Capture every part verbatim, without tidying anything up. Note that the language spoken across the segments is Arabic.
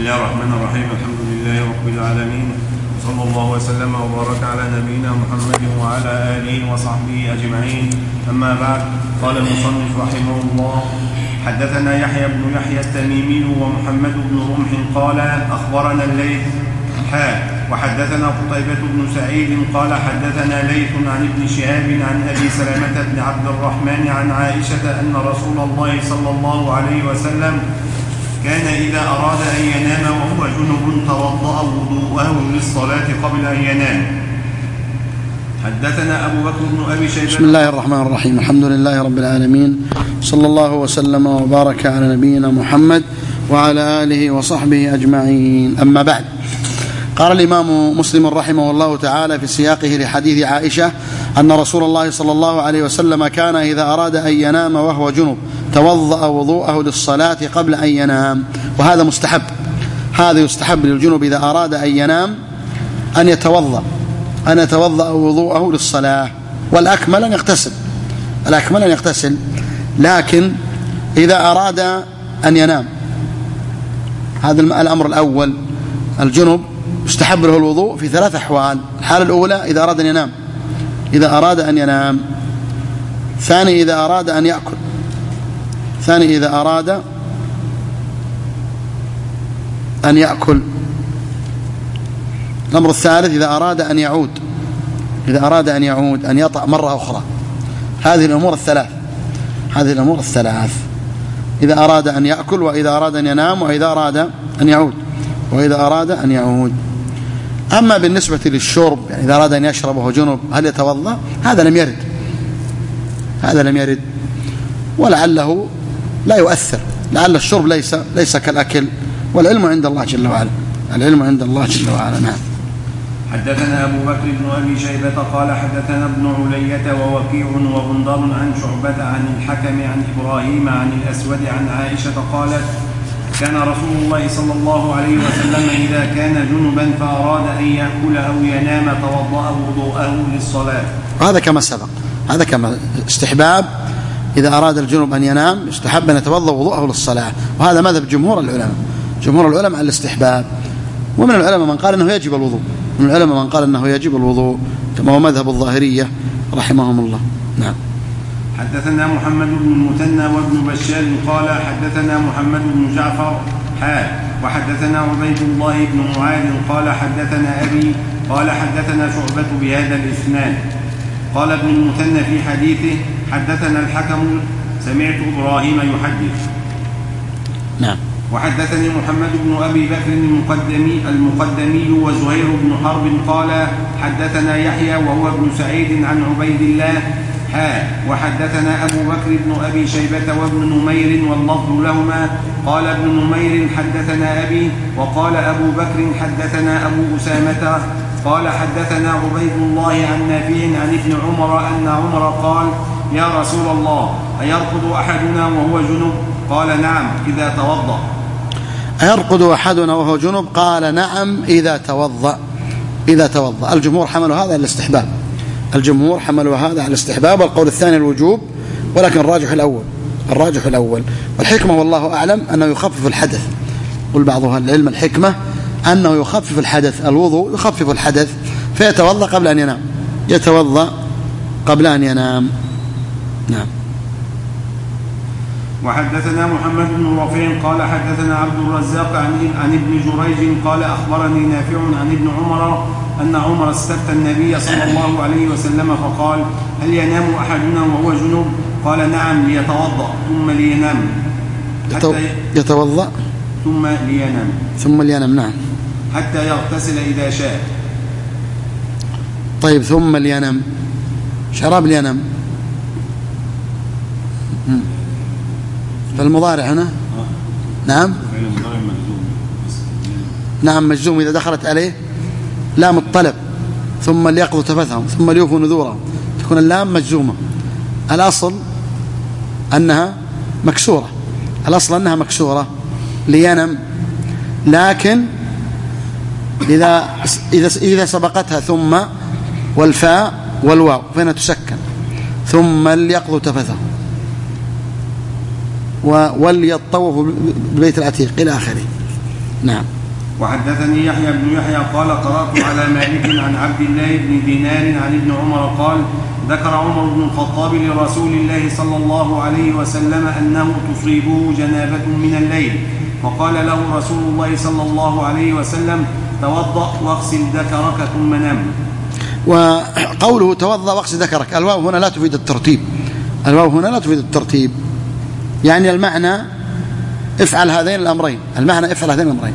الله الرحمن الرحيم. الحمد لله رب العالمين، صلى الله وسلم وبارك على نبينا محمد وعلى آله وصحبه أجمعين. أما بعد، قال المصنف رحمه الله: حدثنا يحيى بن يحيى التميمي ومحمد بن رمح قال أخبرنا الليث حاء وحدثنا قتيبة بن سعيد قال حدثنا ليث عن ابن شهاب عن أبي سلمة بن عبد الرحمن عن عائشة أن رسول الله صلى الله عليه وسلم كان إذا أراد أن ينام وهو جنب توضأ وضوءه للصلاة قبل أن ينام. حدثنا أبو بكر بن أبي شيبة. بسم الله الرحمن الرحيم. الحمد لله رب العالمين، صلى الله وسلم وبارك على نبينا محمد وعلى آله وصحبه أجمعين. أما بعد، قال الإمام مسلم رحمه الله تعالى في سياقه لحديث عائشة أن رسول الله صلى الله عليه وسلم كان إذا أراد أن ينام وهو جنب توضأ وضوءه للصلاة قبل أن ينام. وهذا مستحب، هذا يستحب للجنب إذا أراد أن ينام أن يتوضأ أن يتوضأ وضوءه للصلاة، والأكمل أن يغتسل الأكمل أن يغتسل لكن إذا أراد أن ينام، هذا الأمر الأول، الجنب يستحب له الوضوء في ثلاث أحوال. الحالة الأولى إذا أراد أن ينام إذا أراد أن ينام ثاني إذا أراد أن يأكل ثاني إذا أراد أن يأكل الأمر الثالث إذا أراد أن يعود إذا أراد أن يعود أن يطأ مرة أخرى. هذه الأمور الثلاث هذه الأمور الثلاث إذا أراد أن يأكل، وإذا أراد أن ينام، وإذا أراد أن يعود وإذا أراد أن يعود. أما بالنسبة للشرب، يعني إذا أراد أن يشرب وهو جنب هل يتوضأ؟ هذا لم يرد هذا لم يرد ولعله لا يؤثر، لعل الشرب ليس ليس كالأكل، والعلم عند الله جل وعلا العلم عند الله جل وعلا. نعم. حدثنا أبو بكر بن أبي شيبة قال حدثنا ابن علية ووكيع وغندر عن شعبة عن الحكم عن إبراهيم عن الأسود عن عائشة قالت: كان رسول الله صلى الله عليه وسلم إذا كان جنبا فأراد أن يأكل أو ينام توضأ وضوءه للصلاة. هذا كما سبق، هذا كما استحباب إذا أراد الجنب أن ينام يستحب أن يتوضأ وضوءه للصلاة، وهذا مذهب جمهور العلماء جمهور العلماء على الاستحباب. ومن العلماء من قال أنه يجب الوضوء من العلماء من قال أنه يجب الوضوء كما هو مذهب الظاهرية رحمهم الله. نعم. حدثنا محمد بن المثنى وابن بشار قال حدثنا محمد بن جعفر حاء وحدثنا عبيد الله بن معاذ قال حدثنا أبي قال حدثنا شعبة بهذا الإسناد. قال ابن المثنى في حديثه: حدثنا الحكم سمعت إبراهيم يحدث. نعم. وحدثني محمد بن أبي بكر المقدمي, المقدمي وزهير بن حرب قال حدثنا يحيى وهو ابن سعيد عن عبيد الله حاء وحدثنا أبو بكر بن أبي شيبة وابن نمير واللفظ لهما. قال ابن نمير حدثنا أبي، وقال أبو بكر حدثنا أبو أسامة قال حدثنا عبيد الله عن نافع عن ابن عمر أن عمر قال: يا رسول الله، أيرقد أحدنا وهو جنب؟ قال: نعم إذا توضأ. أيرقد أحدنا وهو جنب؟ قال: نعم إذا توضأ إذا توضأ. الجمهور حملوا هذا على الاستحباب الجمهور حملوا هذا على الاستحباب، والقول الثاني الوجوب، ولكن الراجح الأول الراجح الأول والحكمة والله أعلم أنه يخفف الحدث. قل بعض أهل العلم الحكمة أنه يخفف الحدث، الوضوء يخفف الحدث، فيتوضأ قبل أن ينام يتوضأ قبل أن ينام. نعم. وحدثنا محمد بن رفيع قال حدثنا عبد الرزاق عن, عن ابن جريج قال أخبرني نافع عن ابن عمر أن عمر استفتى النبي صلى الله عليه وسلم فقال: هل ينام أحدنا وهو جنوب؟ قال: نعم ليتوضأ ثم لينام. حتى يتوضأ ثم لينام ثم لينام نعم، حتى يغتسل إذا شاء. طيب، ثم لينام، شراب لينام، فالمضارع هنا نعم نعم مجزوم إذا دخلت عليه لام الطلب، ثم ليقضوا تفثهم ثم ليوفوا نذورهم، تكون اللام مجزومة. الأصل أنها مكسورة الأصل أنها مكسورة لينم، لكن إذا إذا إذا سبقتها ثم والفاء والواو فإنها تسكن. ثم ليقضوا تفثهم وليطوفوا بالبيت العتيق إلى آخره. نعم. وحدثني يحيى بن يحيى قال قرأت على مالك عن عبد الله بن دينار عن ابن عمر قال ذكر عمر بن الخطاب لرسول الله صلى الله عليه وسلم أنه تصيبه جنابة من الليل، فقال له رسول الله صلى الله عليه وسلم توضأ واغسل ذكرك ثم نم. وقوله توضأ واغسل ذكرك، الواو هنا لا تفيد الترتيب، الواو هنا لا تفيد الترتيب، يعني المعنى افعل هذين الأمرين، المعنى افعل هذين الأمرين.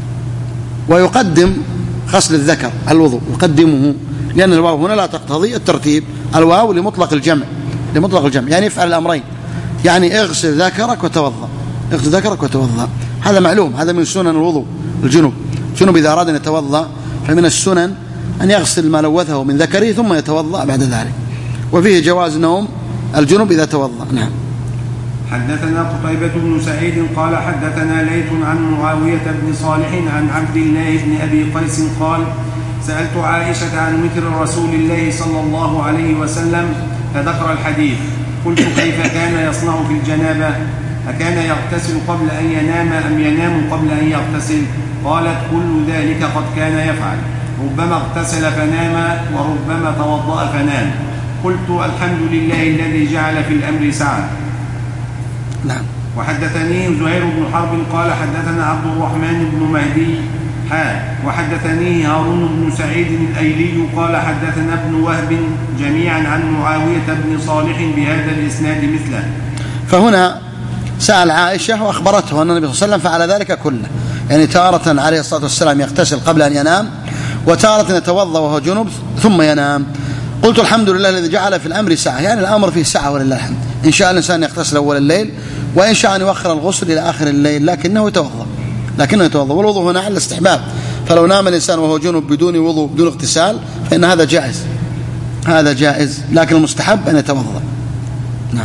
ويقدم غسل الذكر الوضوء، يقدمه، لأن الواو هنا لا تقتضي الترتيب، الواو لمطلق الجمع، لمطلق الجمع يعني افعل الأمرين، يعني اغسل ذكرك وتوضأ، اغسل ذكرك وتوضأ، هذا معلوم، هذا من سنن الوضوء. الجنوب الجنوب إذا أراد أن يتوضأ فمن السنن أن يغسل ما لوثه من ذكره ثم يتوضأ بعد ذلك، وفيه جواز نوم الجنوب إذا توضأ. نعم. حدثنا قتيبة بن سعيد قال حدثنا ليث عن معاوية بن صالح عن عبد الله بن أبي قيس قال سألت عائشة عن وتر رسول الله صلى الله عليه وسلم فذكر الحديث، قلت كيف كان يصنع في الجنابة؟ أكان يغتسل قبل أن ينام أم ينام قبل أن يغتسل؟ قالت كل ذلك قد كان يفعل، ربما اغتسل فنام وربما توضأ فنام. قلت الحمد لله الذي جعل في الأمر سعة. نعم. وحدثني زهير بن حرب قال حدثنا عبد الرحمن بن مهدي حا وحدثني هارون بن سعيد الأيلي قال حدثنا ابن وهب جميعا عن معاوية بن صالح بهذا الإسناد مثله. فهنا سأل عائشة وأخبرته أن النبي صلى الله عليه وسلم فعل ذلك كله، يعني تارة عليه الصلاة والسلام يغتسل قبل أن ينام، وتارة يتوضأ وهو جنب ثم ينام. قلت الحمد لله الذي جعل في الأمر سعة، يعني الأمر فيه سعة ولله الحمد، إن شاء الإنسان يغتسل أول الليل وإن شاء أن يؤخر الغسل إلى آخر الليل، لكنه يتوضأ، لكنه يتوضأ، والوضوء هنا على الاستحباب، فلو نام الإنسان وهو جنب بدون وضوء بدون اغتسال فإن هذا جائز، هذا جائز، لكن المستحب أن يتوضأ. نعم.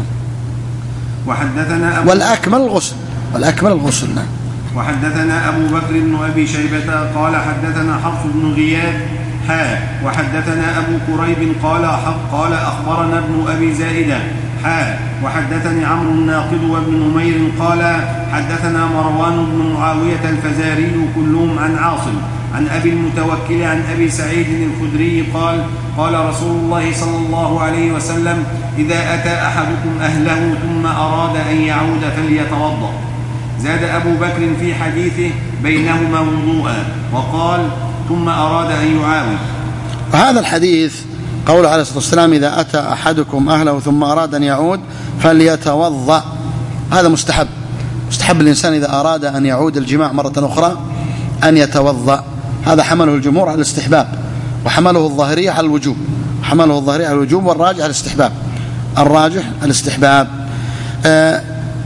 وحدثنا أبو والأكمل الغسل، والأكمل الغسل. نعم. وحدثنا أبو بكر بن أبي شيبة قال حدثنا حفص بن غياث حا وحدثنا أبو كريب قال قال أخبرنا ابن أبي زائدة حا وحدثني عمرو الناقد وابن نمير قال حدثنا مروان بن معاوية الفزاري كلهم عن عاصم عن أبي المتوكل عن أبي سعيد الخدري قال قال رسول الله صلى الله عليه وسلم إذا أتى أحدكم أهله ثم أراد أن يعود فليتوضأ. زاد أبو بكر في حديثه بينهما وضوءا وقال ثم أراد أن يعاود. وهذا الحديث قوله عليه الصلاة والسلام إذا أتى أحدكم أهله ثم أراد أن يعود فليتوضأ، هذا مستحب، مستحب الإنسان إذا أراد أن يعود الجماع مرة أخرى أن يتوضأ، هذا حمله الجمهور على الاستحباب، وحمله الظاهرية على الوجوب، حمله الظاهرية على الوجوب والراجح على الاستحباب، الراجح الاستحباب. آه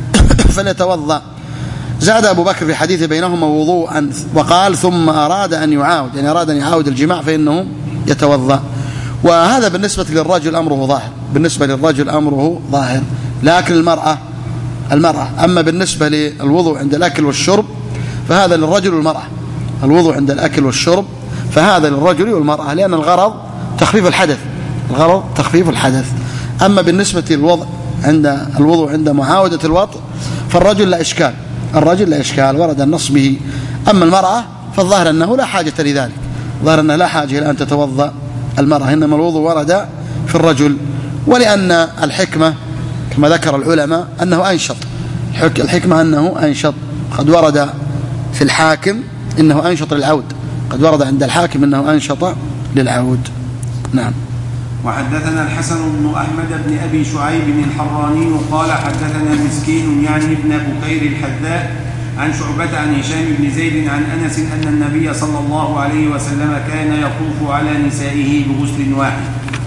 فليتوضأ. زاد أبو بكر في حديث بينهما وضوءا وقال ثم أراد أن يعاود، يعني أراد أن يعاود الجماع فإنه يتوضأ. وهذا بالنسبة للرجل أمره ظاهر، بالنسبة للرجل أمره ظاهر، لكن المرأة المرأة أما بالنسبة للوضوء عند الأكل والشرب فهذا للرجل والمرأة، الوضوء عند الأكل والشرب فهذا للرجل والمرأة، لأن الغرض تخفيف الحدث، الغرض تخفيف الحدث. أما بالنسبة للوضع عند الوضوء عند معاودة الوطء فالرجل لا إشكال، الرجل لا إشكال ورد النص به. أما المرأة فالظاهر أنه لا حاجة لذلك، ظاهر أنه لا حاجة إلى أن تتوضأ المرأة، إنما الوضوء ورد في الرجل، ولأن الحكمة كما ذكر العلماء أنه أنشط، الحكمة أنه أنشط، قد ورد في الحاكم إنه أنشط للعود، قد ورد عند الحاكم إنه أنشط للعود. نعم. وحدثنا الحسن بن أحمد بن أبي شعيب الحراني قال حدثنا مسكين يعني ابن بكير الحذاء عن شعبة عن هشام بن زيد عن أنس أن النبي صلى الله عليه وسلم كان يطوف على نسائه بغسل واحد.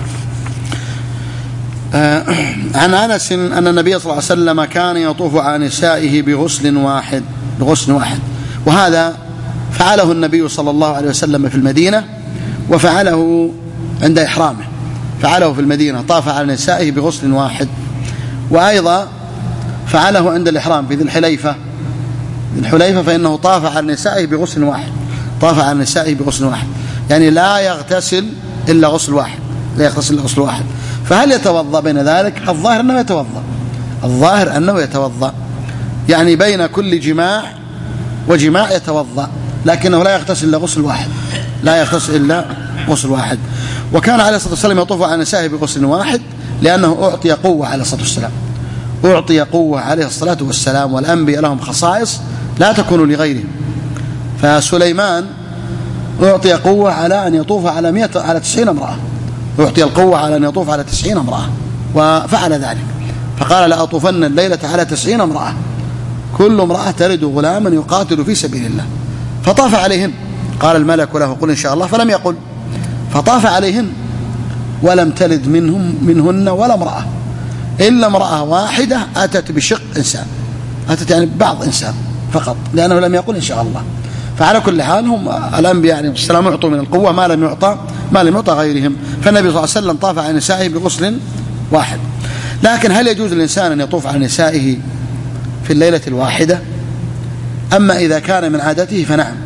آه عن أنس أن النبي صلى الله عليه وسلم كان يطوف على نسائه بغسل واحد، بغسل واحد، وهذا فعله النبي صلى الله عليه وسلم في المدينة، وفعله عند إحرامه، فعله في المدينة طاف على نسائه بغسل واحد، وأيضا فعله عند الإحرام في ذي الحليفة، ذي الحليفة فإنه طاف على نسائه بغسل واحد، طاف على نسائه بغسل واحد، يعني لا يغتسل إلا غسل واحد، لا يغتسل إلا غسل واحد. فهل يتوضأ بين ذلك؟ الظاهر أنه يتوضأ، الظاهر أنه يتوضأ، يعني بين كل جماع وجماع يتوضأ، لكنه لا يغتسل إلا غسل واحد، لا يغتسل إلا غسل واحد. وكان عليه الصلاة والسلام يطوف على نسائه بغسل واحد لأنه أعطي قوة عليه الصلاة والسلام، أعطي قوة عليه الصلاة والسلام، والأنبياء لهم خصائص لا تكون لغيرهم. فسليمان أعطي قوة على أن يطوف على مئة على تسعين امرأة، أعطي القوة على أن يطوف على تسعين امرأة وفعل ذلك، فقال لأطوفن الليلة على تسعين امرأة كل امرأة تلد غلاما يقاتل في سبيل الله، فطاف عليهن. قال الملك له قل إن شاء الله، فلم يقل، فطاف عليهن ولم تلد منهم منهن ولا امرأة إلا امرأة واحدة أتت بشق إنسان، أتت يعني بعض إنسان فقط، لأنه لم يقل إن شاء الله. فعلى كل حال هم الأنبياء عليهم السلام يعطوا من القوة ما لم يعطى ما لم يعطى غيرهم. فالنبي صلى الله عليه وسلم طاف على نسائه بغسل واحد. لكن هل يجوز للإنسان أن يطوف على نسائه في الليلة الواحدة؟ أما إذا كان من عادته فنعم،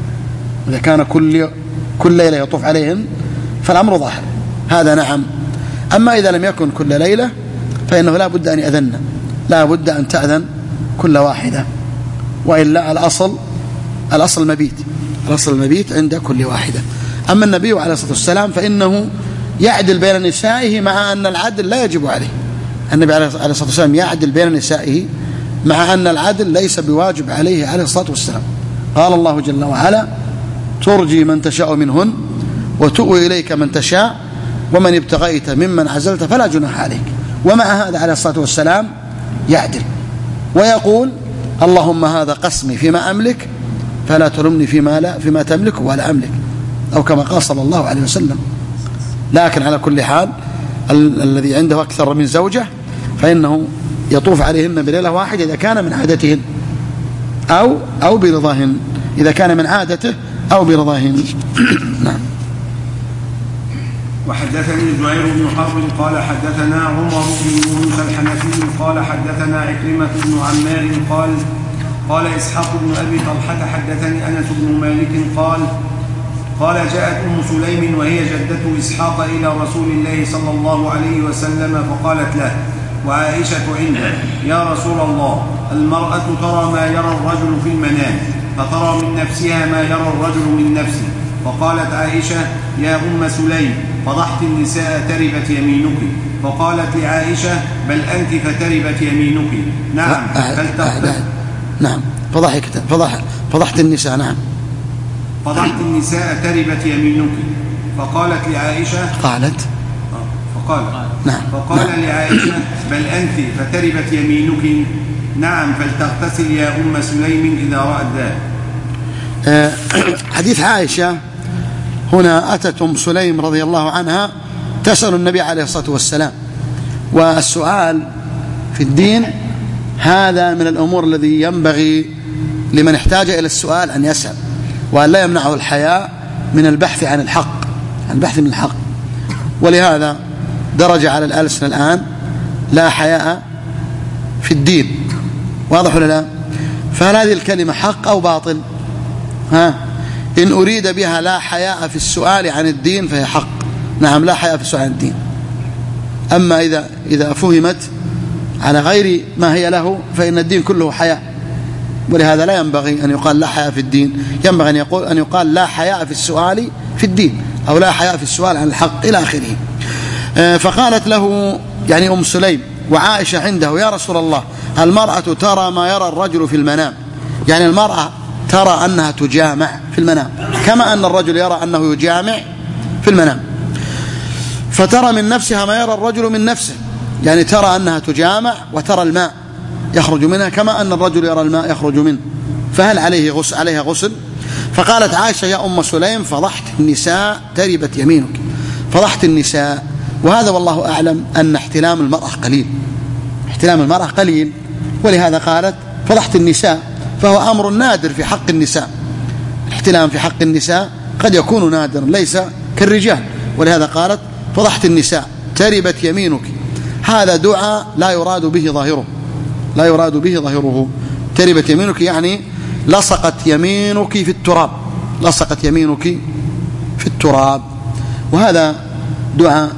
إذا كان كل كل ليلة يطوف عليهم فالأمر ظاهر، هذا نعم. أما إذا لم يكن كل ليلة فإنه لا بد أن يأذن، لا بد أن تأذن كل واحدة، وإلا الأصل الأصل المبيت، الأصل المبيت عند كل واحدة. أما النبي عليه الصلاة والسلام فإنه يعدل بين نسائه مع أن العدل لا يجب عليه. النبي عليه الصلاة والسلام يعدل بين نسائه مع أن العدل ليس بواجب عليه عليه الصلاة والسلام. قال الله جل وعلا ترجي من تشاء منهن وتؤوي إليك من تشاء ومن ابتغيت ممن عزلت فلا جناح عليك. ومع هذا عليه الصلاة والسلام يعدل ويقول اللهم هذا قسمي فيما أملك فلا تلمني فيما, لا فيما تملك ولا أملك، أو كما قال صلى الله عليه وسلم. لكن على كل حال ال- الذي عنده أكثر من زوجة فإنه يطوف عليهن بليلة واحدة إذا كان من عادتهن أو أو برضاهن، إذا كان من عادته أو برضاهن. نعم. وحدثني زهير بن حرب قال حدثنا عمر بن يونس الحنفي قال حدثنا عكرمة بن عمار قال قال إسحاق بن أبي طلحة حدثني أنس بن مالك قال قال جاءت أم سليم وهي جدة إسحاق إلى رسول الله صلى الله عليه وسلم فقالت له وعائشة عنده يا رسول الله المرأة ترى ما يرى الرجل في المنام فترى من نفسها ما يرى الرجل من نفسه. فقالت عائشة يا أم سليم فضحت النساء تربت يمينك. فقالت لعائشة بل أنت فتربت يمينك. نعم فلتغتسل. نعم فضحكت فضح فضحت النساء. نعم فضحت النساء تربت يمينك. فقالت لعائشة قالت فقال نعم فقال نعم. لعائشة بل أنت فتربت يمينك. نعم فلتغتسل يا أم سليم إذا رأت ذلك. أه حديث عائشة هنا أتت أم سليم رضي الله عنها تسأل النبي عليه الصلاة والسلام، والسؤال في الدين هذا من الأمور الذي ينبغي لمن احتاج إلى السؤال أن يسأل، وأن لا يمنعه الحياء من البحث عن الحق، عن البحث من الحق. ولهذا درج على الألسنة الآن لا حياء في الدين، واضح ولا لا؟ فهل هذه الكلمة حق أو باطل؟ ها إن أريد بها لا حياء في السؤال عن الدين فهي حق، نعم لا حياء في السؤال عن الدين. أما إذا إذا فهمت على غير ما هي له فإن الدين كله حياء، ولهذا لا ينبغي أن يقال لا حياء في الدين، ينبغي أن يقول أن يقال لا حياء في السؤال في الدين، أو لا حياء في السؤال عن الحق إلى آخره. فقالت له يعني أم سليم وعائشة عنده يا رسول الله المرأة ترى ما يرى الرجل في المنام، يعني المرأة ترى أنها تجامع في المنام كما أن الرجل يرى أنه يجامع في المنام، فترى من نفسها ما يرى الرجل من نفسه، يعني ترى أنها تجامع وترى الماء يخرج منها كما أن الرجل يرى الماء يخرج منه، فهل عليه غسل عليها غسل؟ فقالت عائشة يا أم سليم فضحت النساء تربت يمينك. فضحت النساء، وهذا والله أعلم أن احتلام المرأة قليل، احتلام المرأة قليل، ولهذا قالت فضحت النساء، فهو أمر نادر في حق النساء. الاحتلام في حق النساء قد يكون نادر ليس كالرجال، ولهذا قالت فضحت النساء تربت يمينك. هذا دعاء لا يراد به ظاهره، لا يراد به ظاهره. تربت يمينك يعني لصقت يمينك في التراب، لصقت يمينك في التراب، وهذا دعاء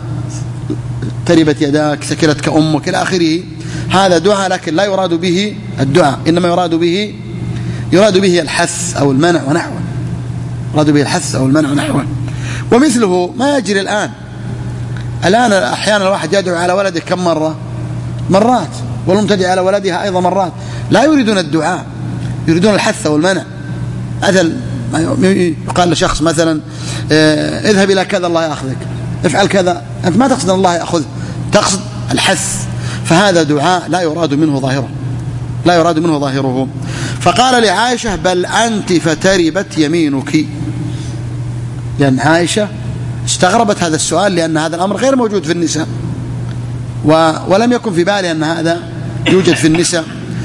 تربت يداك سكلتك أمك إلى آخره، هذا دعاء لكن لا يراد به الدعاء، إنما يراد به يراد به الحث أو المنع ونحوه، يراد به الحث أو المنع ونحوه. ومثله ما يجري الآن الآن أحيانا الواحد يدعو على ولده كم مرة؟ مرات، والأم تدعو على ولدها أيضا مرات، لا يريدون الدعاء، يريدون الحث والمنع. مثل يقال لشخص مثلا اذهب إلى كذا الله يأخذك، افعل كذا، أنت ما تقصد أن الله يأخذ، تقصد الحث، فهذا دعاء لا يراد منه ظاهره، لا يراد منه ظاهره. فقال لعائشة بل أنت فتربت يمينك، لأن عائشة استغربت هذا السؤال، لأن هذا الأمر غير موجود في النساء، ولم يكن في بالي أن هذا يوجد في النساء.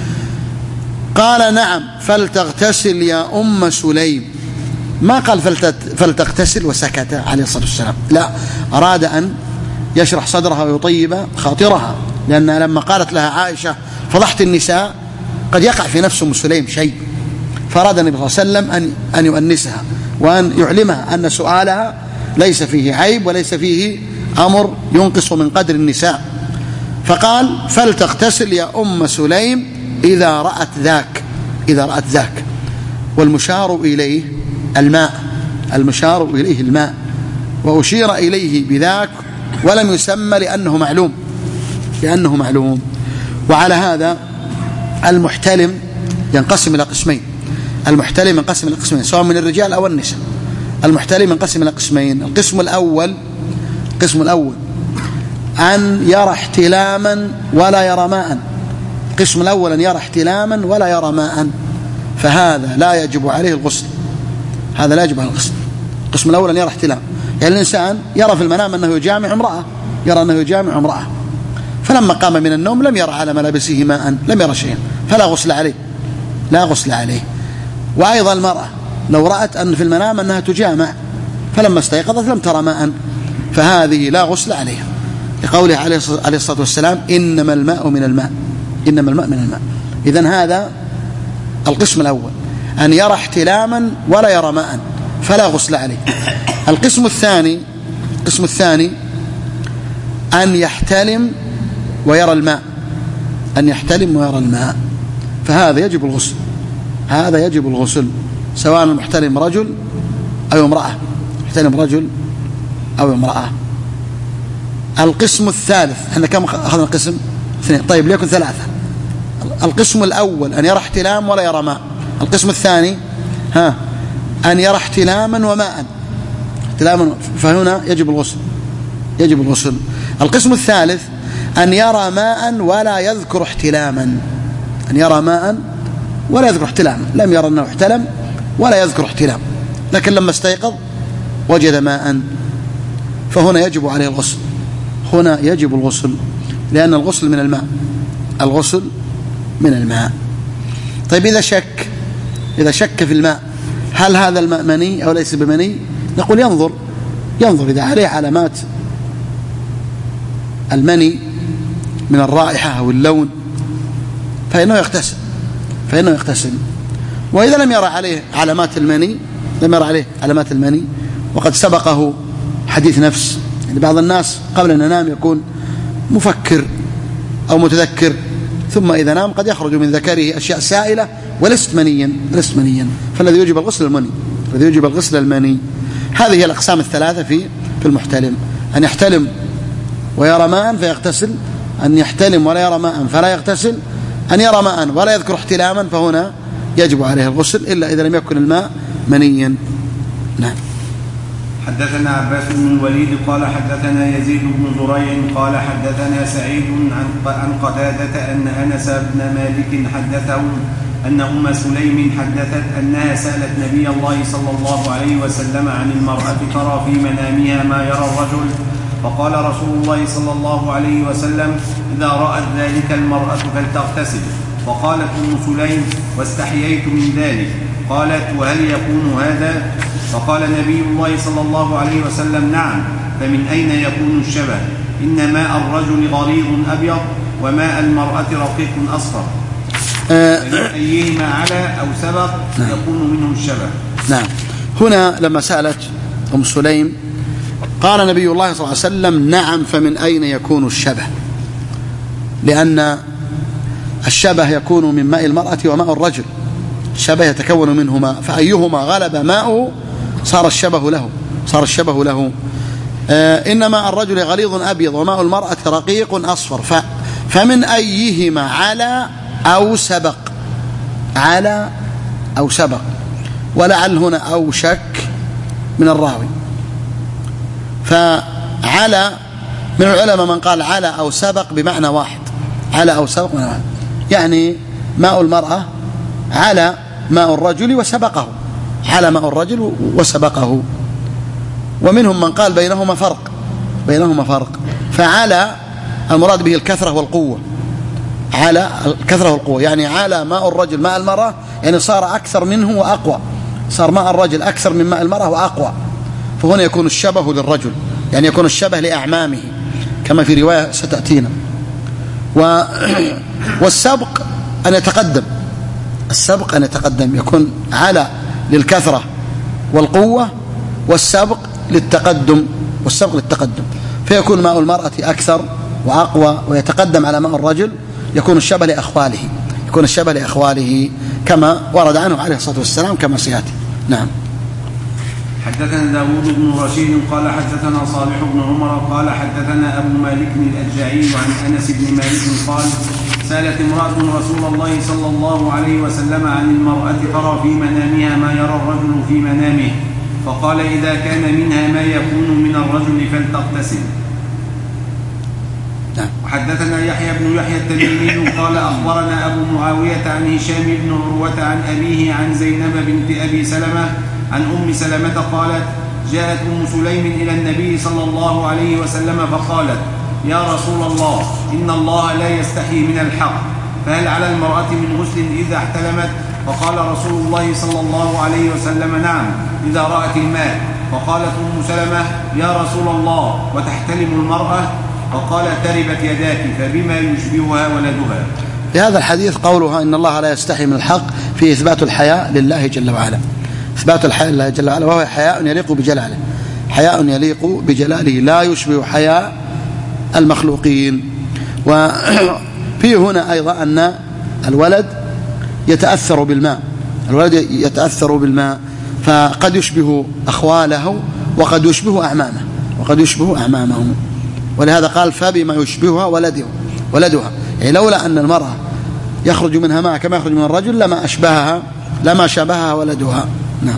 قال نعم فلتغتسل يا أم سليم، ما قال فلتغتسل وسكت عليه الصلاة والسلام، لا، أراد أن يشرح صدرها ويطيب خاطرها، لأن لما قالت لها عائشة فضحت النساء قد يقع في نفس أم سليم شيء، فأراد النبي صلى الله عليه وسلم أن أن يؤنسها وأن يعلمها أن سؤالها ليس فيه عيب وليس فيه أمر ينقص من قدر النساء. فقال فلتغتسل يا أم سليم إذا رأت ذاك، إذا رأت ذاك، والمشار إليه الماء، المشار إليه الماء، وأشير إليه بذاك ولم يسمى لأنه معلوم، لأنه معلوم. وعلى هذا المحتلم ينقسم إلى قسمين، المحتلم ينقسم إلى قسمين سواء من الرجال أو النساء. المحتلم ينقسم إلى قسمين، القسم الأول القسم الأول أن يرى احتلاما ولا يرى ماء، القسم الأول أن يرى احتلاما ولا يرى ماء، فهذا لا يجب عليه الغسل، هذا لا يجب عليه الغسل. القسم الأول أن يرى احتلام، يعني الإنسان يرى في المنام أنه يجامع امرأة، يرى أنه يجامع امرأة، فلما قام من النوم لم يرى على ملابسه ماء، لم يرى شيئا، فلا غسل عليه، لا غسل عليه. وأيضا المرأة لو رأت أن في المنام أنها تجامع فلما استيقظت لم ترى ماء، فهذه لا غسل عليها، لقوله عليه الصلاة والسلام إنما الماء من الماء، إنما الماء من الماء. إذن هذا القسم الأول، أن يرى احتلاما ولا يرى ماء فلا غسل عليه. القسم الثاني القسم الثاني أن يحتلم ويرى الماء، أن يحتلم ويرى الماء، فهذا يجب الغسل، هذا يجب الغسل سواء المحتلم رجل أو امرأة، محتلم رجل أو امرأة. القسم الثالث، احنا كم أخذنا القسم؟ اثنين، طيب ليكن ثلاثة. القسم الأول أن يرى احتلام ولا يرى ماء، القسم الثاني ها أن يرى احتلاما وماء، احتلاما، فهنا يجب الغسل، يجب الغسل. القسم الثالث أن يرى ماء ولا يذكر احتلاما، أن يرى ماء ولا يذكر احتلاما، لم يرى أنه احتلم ولا يذكر احتلام، لكن لما استيقظ وجد ماء، فهنا يجب عليه الغسل، هنا يجب الغسل، لأن الغسل من الماء، الغسل من الماء. طيب إذا شك إذا شك في الماء هل هذا الماء مني أو ليس بمني، نقول ينظر ينظر إذا عليه علامات المني من الرائحة أو اللون فإنه يغتسل فإنه يغتسل وإذا لم يرى عليه علامات المني لم يرى عليه علامات المني وقد سبقه حديث نفس، يعني بعض الناس قبل أن ينام يكون مفكر أو متذكر، ثم إذا نام قد يخرج من ذكره أشياء سائلة ولست منيا لست منيا فالذي يجب الغسل المني الذي يجب الغسل المني. هذه هي الأقسام الثلاثة في في المحتلم، أن يحتلم ويرى ماء فيغتسل، أن يحتلم ولا يرى ماء فلا يغتسل، أن يرى ماء ولا يذكر احتلاما فهنا يجب عليه الغسل إلا إذا لم يكن الماء منيا. نعم. حدثنا عباس بن الوليد قال حدثنا يزيد بن زريع قال حدثنا سعيد عن قتادة أن أنس بن مالك حدثه أن أم سليم حدثت أنها سألت نبي الله صلى الله عليه وسلم عن المرأة ترى في منامها ما يرى الرجل، فقال رسول الله صلى الله عليه وسلم إذا رأت ذلك المرأة فلتغتسل. فقالت أم سليم واستحييت من ذلك، قالت وهل يكون هذا؟ فقال نبي الله صلى الله عليه وسلم نعم، فمن أين يكون الشبه؟ إن ماء الرجل غليظ أبيض وماء المرأة رقيق أصفر، أيهما على أو سبق يكون منه الشبه. نعم. هنا لما سألت أم سليم قال نبي الله صلى الله عليه وسلم نعم، فمن أين يكون الشبه؟ لأن الشبه يكون من ماء المرأة وماء الرجل، الشبه يتكون منهما، فأيهما غلب ماؤه صار الشبه له صار الشبه له آه إن ماء الرجل غليظ أبيض وماء المرأة رقيق أصفر، ف فمن أيهما على أو سبق على أو سبق، ولعل هنا أو شك من الراوي. فعلى من العلماء من قال على أو سبق بمعنى واحد، على أو سبق بمعنى واحد، يعني ماء المرأة على ماء الرجل وسبقه، على ماء الرجل وسبقه. ومنهم من قال بينهما فرق بينهما فرق فعلى المراد به الكثرة والقوة، على الكثرة والقوة يعني على ماء الرجل ماء المرأة، يعني صار أكثر منه وأقوى، صار ماء الرجل أكثر من ماء المرأة وأقوى، فهنا يكون الشبه للرجل، يعني يكون الشبه لأعمامه كما في رواية ستأتينا. و... والسبق أن يتقدم السبق أن يتقدم يكون على للكثرة والقوة، والسبق للتقدم والسبق للتقدم، فيكون ماء المرأة أكثر وأقوى ويتقدم على ماء الرجل، يكون الشبه لأخواله يكون الشبه لأخواله كما ورد عنه عليه الصلاة والسلام كما سيأتي. نعم. حدثنا داود بن رشيد قال حدثنا صالح بن عمر قال حدثنا أبو مالك الأجزعي عن أنس بن مالك قال سألت امرأة رسول الله صلى الله عليه وسلم عن المرأة ترى في منامها ما يرى الرجل في منامه، فقال إذا كان منها ما يكون من الرجل فلتغتسل. وحدثنا يحيى بن يحيى التميمي قال أخبرنا أبو معاوية عن هشام بن عروة عن أبيه عن زينب بنت أبي سلمة عن أم سلمة قالت جاءت أم سليم إلى النبي صلى الله عليه وسلم فقالت يا رسول الله إن الله لا يستحي من الحق، فهل على المرأة من غسل إذا احتلمت؟ فقال رسول الله صلى الله عليه وسلم نعم إذا رأت الماء. فقالت أم سلمة يا رسول الله وتحتلم المرأة؟ فقال تربت يداك فبما يشبهها ولدها. في هذا الحديث قولها إن الله لا يستحي من الحق في إثبات الحياء لله جل وعلا، إثبات الحياء لله جل وعلا، وهو حياء يليق بجلاله حياء يليق بجلاله لا يشبه حياء المخلوقين. وفيه هنا أيضا أن الولد يتأثر بالماء الولد يتأثر بالماء فقد يشبه أخواله وقد يشبه أعمامه وقد يشبه أعمامه ولهذا قال فبما يشبهها ولده ولدها، يعني لولا أن المرأة يخرج منها ماء كما يخرج من الرجل لما أشبهها لما شبهها ولدها. نعم.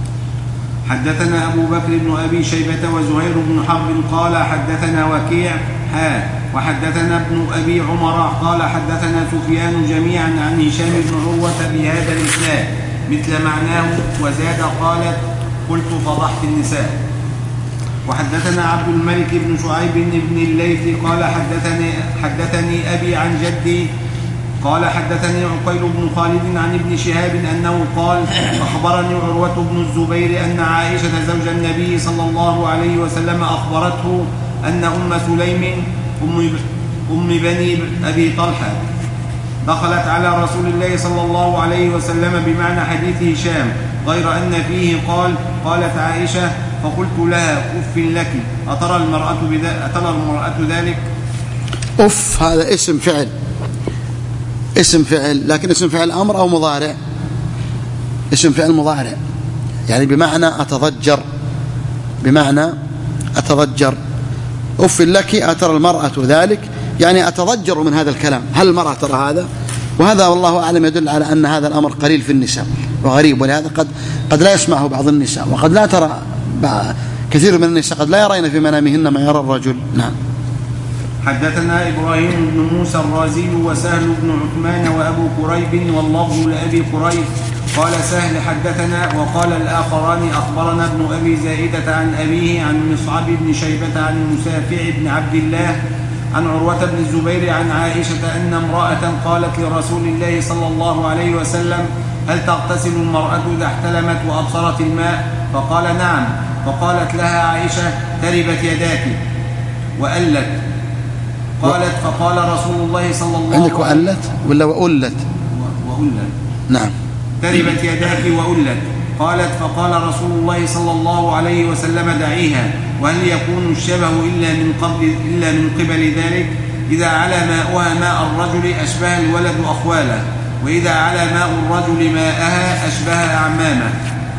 حدثنا أبو بكر بن أبي شيبة وزهير بن حرب قال حدثنا وكيع ها وحدثنا ابن أبي عمر قال حدثنا سفيان جميعا عن هشام بن عروة بهذا الإسناد مثل معناه وزاد قالت قلت فضحت النساء. وحدثنا عبد الملك بن شعيب بن الليث قال حدثني, حدثني أبي عن جدي قال حدثني عقيل بن خالد عن ابن شهاب أنه قال أخبرني عروة بن الزبير أن عائشة زوج النبي صلى الله عليه وسلم أخبرته أن أم سليم أم, أم بني أبي طلحة دخلت على رسول الله صلى الله عليه وسلم بمعنى حديث هشام غير أن فيه قال قالت عائشة فقلت لها أف لك أترى المرأة, أترى المرأة ذلك؟ أف هذا اسم فعل اسم فعل لكن اسم فعل أمر أو مضارع؟ اسم فعل مضارع يعني بمعنى أتضجر بمعنى أتضجر أف لك أترى المرأة ذلك يعني أتضجر من هذا الكلام، هل المرأة ترى هذا؟ وهذا والله أعلم يدل على أن هذا الأمر قليل في النساء وغريب، ولهذا قد قد لا يسمعه بعض النساء وقد لا ترى كثير من النساء قد لا يرين في منامهن ما يرى الرجل. نعم. حدثنا إبراهيم بن موسى الرازي وسهل بن عثمان وأبو كريب واللفظ لأبي كريب قال سهل حدثنا وقال الآخران أخبرنا ابن أبي زائدة عن أبيه عن مصعب بن شيبة عن مسافع بن عبد الله عن عروة بن الزبير عن عائشة أن امرأة قالت لرسول الله صلى الله عليه وسلم هل تغتسل المرأة إذا احتلمت وأبصرت الماء؟ فقال نعم. فقالت لها عائشة تربت يداك وألت. قالت فقال رسول الله صلى الله عليه وسلم عندك وألت ولا وألت؟ وألت. نعم. تربت يداك وألت. قالت فقال رسول الله صلى الله عليه وسلم دعيها وهل يكون الشبه إلا من قبل إلا من قبل ذلك؟ إذا على ماؤها ماء الرجل أشبه الولد أخواله وإذا على ماء الرجل ماءها أشبه أعمامه.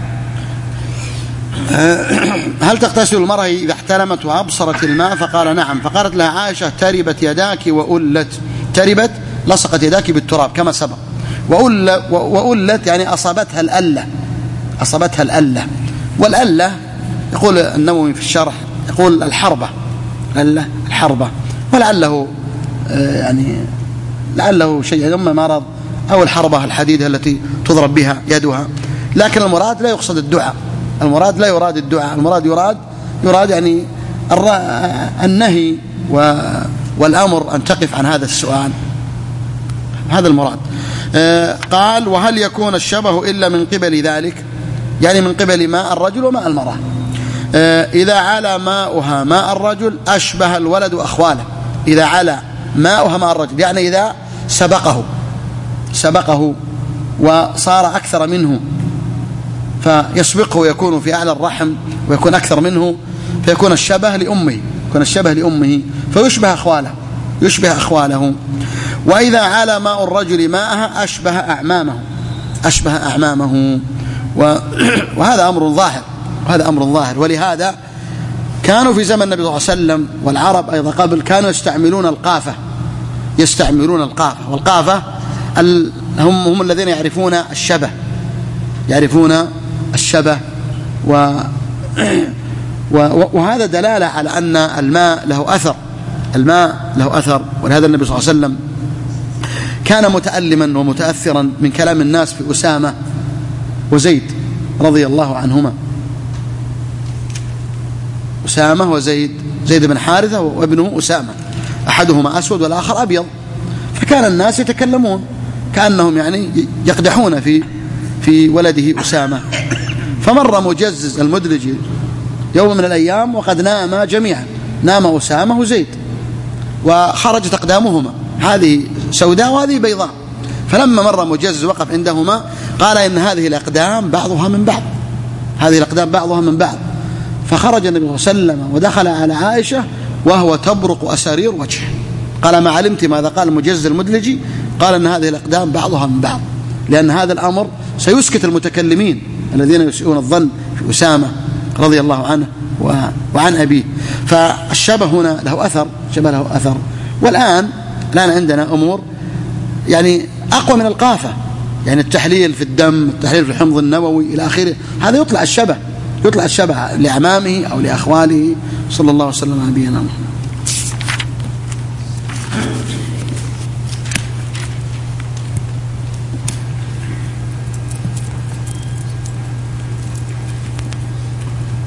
هل تغتسل المرأة إذا احتلمت وأبصرت الماء؟ فقال نعم. فقالت لها عائشة تربت يداك وألت. تربت لصقت يداك بالتراب كما سبق، وأل وألت يعني أصابتها الألة، أصابتها الألة. والألة يقول النووي في الشرح يقول الحربة، الألة الحربة، ولعله يعني لعله شيء إما مرض أو الحربة الحديدة التي تضرب بها يدها، لكن المراد لا يقصد الدعاء، المراد لا يراد الدعاء، المراد يراد يراد يعني النهي والأمر أن تقف عن هذا السؤال، هذا المراد. قال وهل يكون الشبه إلا من قبل ذلك، يعني من قبل ماء الرجل وماء المرأة. إذا على ماؤها ماء الرجل أشبه الولد أخواله، إذا على ماؤها ماء الرجل يعني إذا سبقه سبقه وصار أكثر منه، فيسبقه ويكون في أعلى الرحم ويكون أكثر منه، فيكون الشبه لأمه، يكون الشبه لأمه فيشبه أخواله، يشبه أخواله. وإذا على ماء الرجل ماءها أشبه أعمامه، أشبه أعمامه. وهذا أمر ظاهر، وهذا أمر ظاهر. ولهذا كانوا في زمن النبي صلى الله عليه وسلم والعرب أيضا قبل كانوا يستعملون القافة، يستعملون القافة، والقافة هم هم الذين يعرفون الشبه، يعرفون الشبه و وهذا دلالة على أن الماء له أثر، الماء له أثر. ولهذا النبي صلى الله عليه وسلم كان متألما ومتأثرا من كلام الناس في أسامة وزيد رضي الله عنهما، أسامة وزيد، زيد بن حارثة وابنه أسامة، أحدهما أسود والآخر أبيض، فكان الناس يتكلمون كأنهم يعني يقدحون في في ولده أسامة. فمر مجزز المدلجي يوم من الأيام وقد ناما جميعا، نام أسامة وزيد وخرجت أقدامهما، هذه سوداء وهذه بيضاء. فلما مر مجزز وقف عندهما قال إن هذه الأقدام بعضها من بعض، هذه الأقدام بعضها من بعض. فخرج النبي صلى الله عليه وسلم ودخل على عائشة وهو تبرق أسارير وجهه، قال ما علمت ماذا قال المجزز المدلجي؟ قال أن هذه الأقدام بعضها من بعض، لأن هذا الأمر سيسكت المتكلمين الذين يسيئون الظن في أسامة رضي الله عنه وعن أبيه. فالشبه هنا له أثر، شبه له أثر. والآن الآن عندنا أمور يعني أقوى من القافة، يعني التحليل في الدم، التحليل في الحمض النووي إلى آخره، هذا يطلع الشبه، يطلع الشبه لأعمامه أو لأخواله. صلى الله وسلم على نبينا محمد.